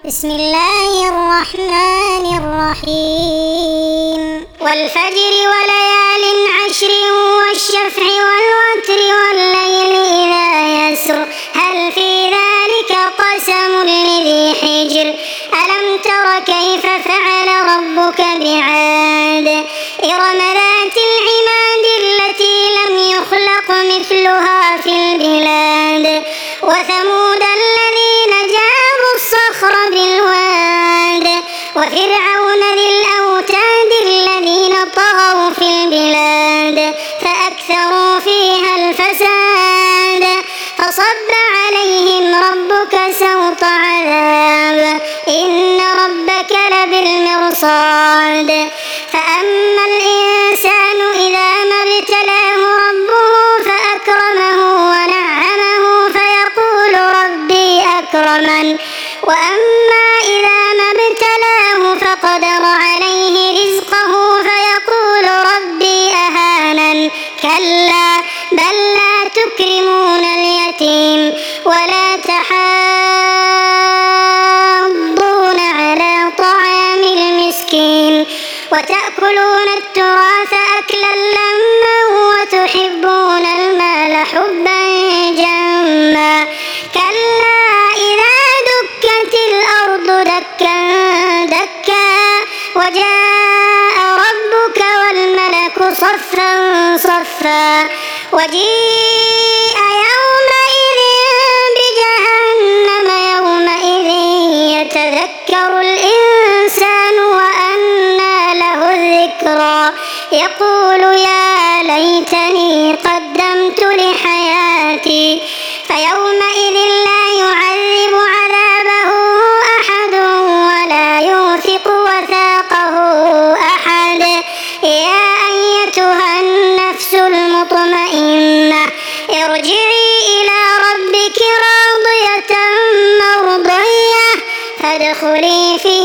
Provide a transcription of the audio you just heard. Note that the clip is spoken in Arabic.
بسم الله الرحمن الرحيم والفجر وليال عشر والشفع والوتر والليل إذا يسر هل في ذلك قسم لذي حجر ألم تر كيف فعل ربك بعاد إرم ذات العماد التي لم يخلق مثلها في البلاد وثمود الذين جابوا الصخر بالواد وفرعون ذي الأوتاد الذين طغوا في البلاد فأكثروا فيها الفساد فصب عليهم ربك سوط عذاب إن ربك لبالمرصاد فأما الإنسان إذا ما ابتلاه ربه فأكرمه ونعمه فيقول ربي أكرمن وأما إذا ما ابتلاه فقدر عليه رزقه فيقول ربي أهانن كلا بل لا تكرمون اليتيم ولا تحاضون على طعام المسكين وتأكلون التراث أكلا لما وتحبون المال حبا جما كلا إذا دكت الأرض دكا دكا وجاء ربك والملك صفا صفا وجيء يومئذ بجهنم يومئذ يتذكر الإنسان وأنى له الذكرى يقول يا ليتني قدمت لحياتي فيومئذ لا يعذب عذابه أحد ولا يوثق وثاقه أحد يا أيتها النفس المطمئنة ارجعي إلى ربك راضية مرضية فادخلي في